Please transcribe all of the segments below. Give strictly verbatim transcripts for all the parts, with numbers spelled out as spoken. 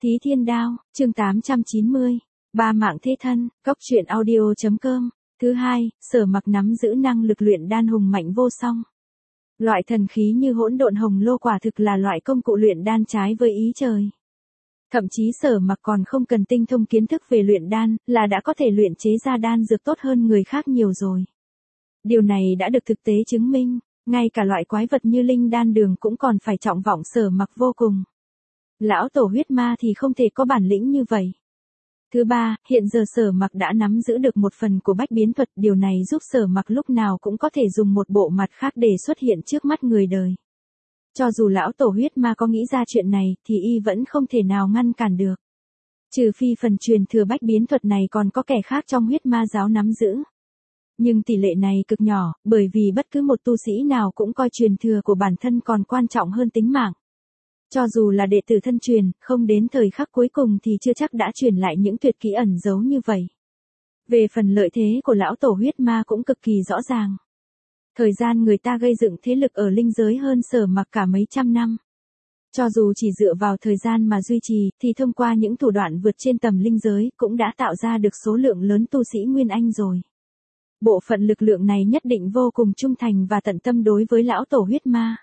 Tí Thiên Đao, chương tám trăm chín mươi. Ba mạng thế thân, cốc truyện audio.com. Thứ hai, Sở Mặc nắm giữ năng lực luyện đan hùng mạnh vô song. Loại thần khí như hỗn độn hồng lô quả thực là loại công cụ luyện đan trái với ý trời. Thậm chí Sở Mặc còn không cần tinh thông kiến thức về luyện đan, là đã có thể luyện chế ra đan dược tốt hơn người khác nhiều rồi. Điều này đã được thực tế chứng minh, ngay cả loại quái vật như linh đan đường cũng còn phải trọng vọng Sở Mặc vô cùng. Lão tổ huyết ma thì không thể có bản lĩnh như vậy. Thứ ba, hiện giờ Sở Mặc đã nắm giữ được một phần của bách biến thuật, điều này giúp Sở Mặc lúc nào cũng có thể dùng một bộ mặt khác để xuất hiện trước mắt người đời. Cho dù lão tổ huyết ma có nghĩ ra chuyện này, thì y vẫn không thể nào ngăn cản được. Trừ phi phần truyền thừa bách biến thuật này còn có kẻ khác trong huyết ma giáo nắm giữ. Nhưng tỷ lệ này cực nhỏ, bởi vì bất cứ một tu sĩ nào cũng coi truyền thừa của bản thân còn quan trọng hơn tính mạng. Cho dù là đệ tử thân truyền, không đến thời khắc cuối cùng thì chưa chắc đã truyền lại những tuyệt kỹ ẩn giấu như vậy. Về phần lợi thế của lão tổ huyết ma cũng cực kỳ rõ ràng. Thời gian người ta gây dựng thế lực ở linh giới hơn Sở Mặc cả mấy trăm năm. Cho dù chỉ dựa vào thời gian mà duy trì, thì thông qua những thủ đoạn vượt trên tầm linh giới cũng đã tạo ra được số lượng lớn tu sĩ Nguyên Anh rồi. Bộ phận lực lượng này nhất định vô cùng trung thành và tận tâm đối với lão tổ huyết ma.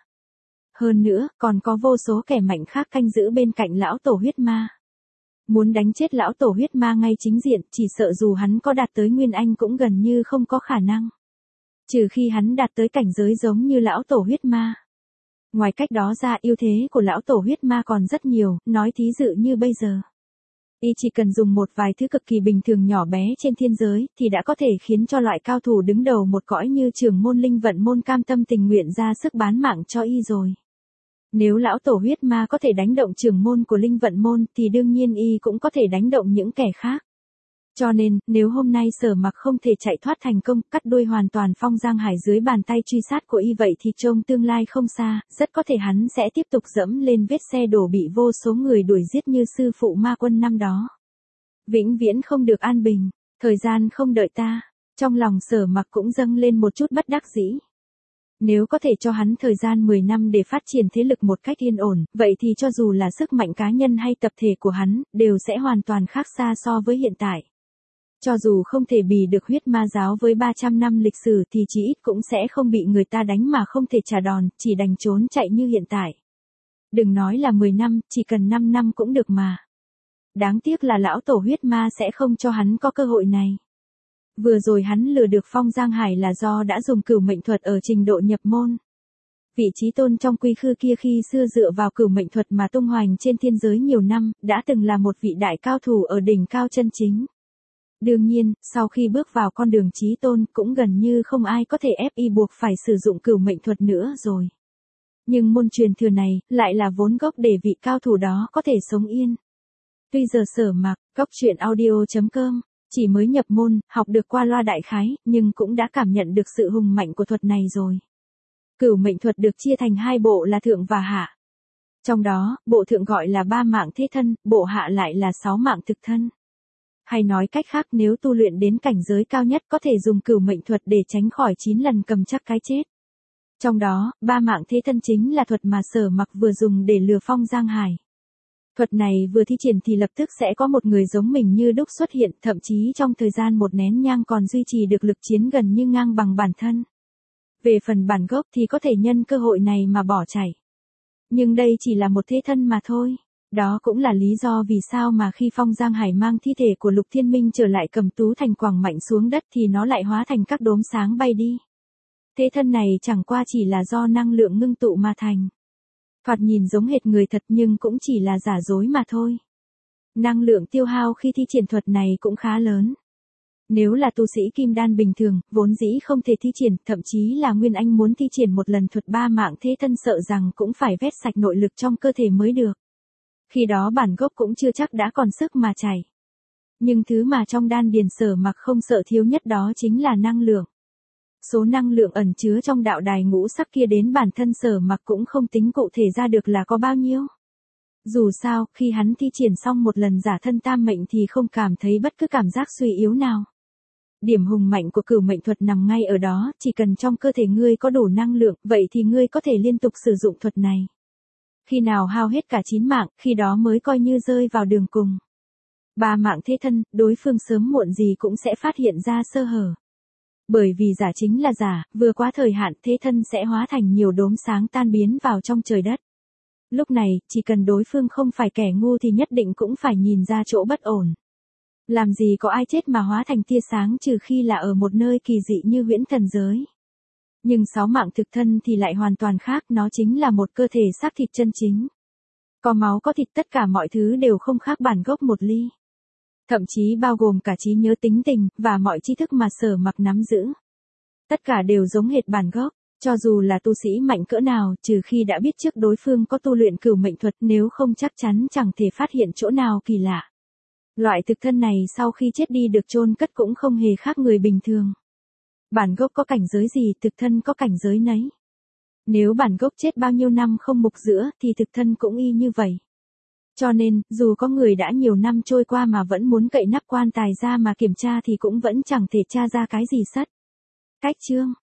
Hơn nữa, còn có vô số kẻ mạnh khác canh giữ bên cạnh lão tổ huyết ma. Muốn đánh chết lão tổ huyết ma ngay chính diện, chỉ sợ dù hắn có đạt tới Nguyên Anh cũng gần như không có khả năng. Trừ khi hắn đạt tới cảnh giới giống như lão tổ huyết ma. Ngoài cách đó ra, ưu thế của lão tổ huyết ma còn rất nhiều, nói thí dụ như bây giờ. Y chỉ cần dùng một vài thứ cực kỳ bình thường nhỏ bé trên thiên giới, thì đã có thể khiến cho loại cao thủ đứng đầu một cõi như trưởng môn linh vận môn cam tâm tình nguyện ra sức bán mạng cho y rồi. Nếu lão tổ huyết ma có thể đánh động trưởng môn của linh vận môn, thì đương nhiên y cũng có thể đánh động những kẻ khác. Cho nên, nếu hôm nay Sở Mặc không thể chạy thoát thành công, cắt đuôi hoàn toàn Phong Giang Hải dưới bàn tay truy sát của y, vậy thì trông tương lai không xa, rất có thể hắn sẽ tiếp tục dẫm lên vết xe đổ bị vô số người đuổi giết như sư phụ ma quân năm đó. Vĩnh viễn không được an bình, thời gian không đợi ta, trong lòng Sở Mặc cũng dâng lên một chút bất đắc dĩ. Nếu có thể cho hắn thời gian mười năm để phát triển thế lực một cách yên ổn, vậy thì cho dù là sức mạnh cá nhân hay tập thể của hắn, đều sẽ hoàn toàn khác xa so với hiện tại. Cho dù không thể bì được huyết ma giáo với ba trăm năm lịch sử thì chỉ ít cũng sẽ không bị người ta đánh mà không thể trả đòn, chỉ đành trốn chạy như hiện tại. Đừng nói là mười năm, chỉ cần năm năm cũng được mà. Đáng tiếc là lão tổ huyết ma sẽ không cho hắn có cơ hội này. Vừa rồi hắn lừa được Phong Giang Hải là do đã dùng cửu mệnh thuật ở trình độ nhập môn. Vị trí tôn trong quy khư kia khi xưa dựa vào cửu mệnh thuật mà tung hoành trên thiên giới nhiều năm, đã từng là một vị đại cao thủ ở đỉnh cao chân chính. Đương nhiên, sau khi bước vào con đường chí tôn cũng gần như không ai có thể ép y buộc phải sử dụng cửu mệnh thuật nữa rồi. Nhưng môn truyền thừa này, lại là vốn gốc để vị cao thủ đó có thể sống yên. Tuy giờ Sở Mặc, cốc truyện audio.com, chỉ mới nhập môn, học được qua loa đại khái, nhưng cũng đã cảm nhận được sự hùng mạnh của thuật này rồi. Cửu mệnh thuật được chia thành hai bộ là thượng và hạ. Trong đó, bộ thượng gọi là ba mạng thế thân, bộ hạ lại là sáu mạng thực thân. Hay nói cách khác, nếu tu luyện đến cảnh giới cao nhất có thể dùng cửu mệnh thuật để tránh khỏi chín lần cầm chắc cái chết. Trong đó, ba mạng thế thân chính là thuật mà Sở Mặc vừa dùng để lừa Phong Giang Hải. Thuật này vừa thi triển thì lập tức sẽ có một người giống mình như đúc xuất hiện, thậm chí trong thời gian một nén nhang còn duy trì được lực chiến gần như ngang bằng bản thân. Về phần bản gốc thì có thể nhân cơ hội này mà bỏ chạy. Nhưng đây chỉ là một thế thân mà thôi. Đó cũng là lý do vì sao mà khi Phong Giang Hải mang thi thể của Lục Thiên Minh trở lại Cầm Tú Thành quẳng mạnh xuống đất thì nó lại hóa thành các đốm sáng bay đi. Thế thân này chẳng qua chỉ là do năng lượng ngưng tụ mà thành. Thoạt nhìn giống hệt người thật nhưng cũng chỉ là giả dối mà thôi. Năng lượng tiêu hao khi thi triển thuật này cũng khá lớn. Nếu là tu sĩ kim đan bình thường, vốn dĩ không thể thi triển, thậm chí là Nguyên Anh muốn thi triển một lần thuật ba mạng thế thân sợ rằng cũng phải vét sạch nội lực trong cơ thể mới được. Khi đó bản gốc cũng chưa chắc đã còn sức mà chảy. Nhưng thứ mà trong đan điền Sở Mặc không sợ thiếu nhất đó chính là năng lượng. Số năng lượng ẩn chứa trong đạo đài ngũ sắc kia đến bản thân Sở Mặc cũng không tính cụ thể ra được là có bao nhiêu. Dù sao, khi hắn thi triển xong một lần giả thân tam mệnh thì không cảm thấy bất cứ cảm giác suy yếu nào. Điểm hùng mạnh của cửu mệnh thuật nằm ngay ở đó, chỉ cần trong cơ thể ngươi có đủ năng lượng, vậy thì ngươi có thể liên tục sử dụng thuật này. Khi nào hao hết cả chín mạng, khi đó mới coi như rơi vào đường cùng. Ba mạng thế thân, đối phương sớm muộn gì cũng sẽ phát hiện ra sơ hở. Bởi vì giả chính là giả, vừa quá thời hạn thế thân sẽ hóa thành nhiều đốm sáng tan biến vào trong trời đất. Lúc này, chỉ cần đối phương không phải kẻ ngu thì nhất định cũng phải nhìn ra chỗ bất ổn. Làm gì có ai chết mà hóa thành tia sáng trừ khi là ở một nơi kỳ dị như huyễn thần giới. Nhưng sáu mạng thực thân thì lại hoàn toàn khác, nó chính là một cơ thể xác thịt chân chính. Có máu có thịt, tất cả mọi thứ đều không khác bản gốc một ly. Thậm chí bao gồm cả trí nhớ, tính tình, và mọi tri thức mà Sở Mặc nắm giữ. Tất cả đều giống hệt bản gốc, cho dù là tu sĩ mạnh cỡ nào, trừ khi đã biết trước đối phương có tu luyện cửu mệnh thuật, nếu không chắc chắn chẳng thể phát hiện chỗ nào kỳ lạ. Loại thực thân này sau khi chết đi được chôn cất cũng không hề khác người bình thường. Bản gốc có cảnh giới gì, thực thân có cảnh giới nấy. Nếu bản gốc chết bao nhiêu năm không mục rữa, thì thực thân cũng y như vậy. Cho nên, dù có người đã nhiều năm trôi qua mà vẫn muốn cậy nắp quan tài ra mà kiểm tra thì cũng vẫn chẳng thể tra ra cái gì sất. Cách chương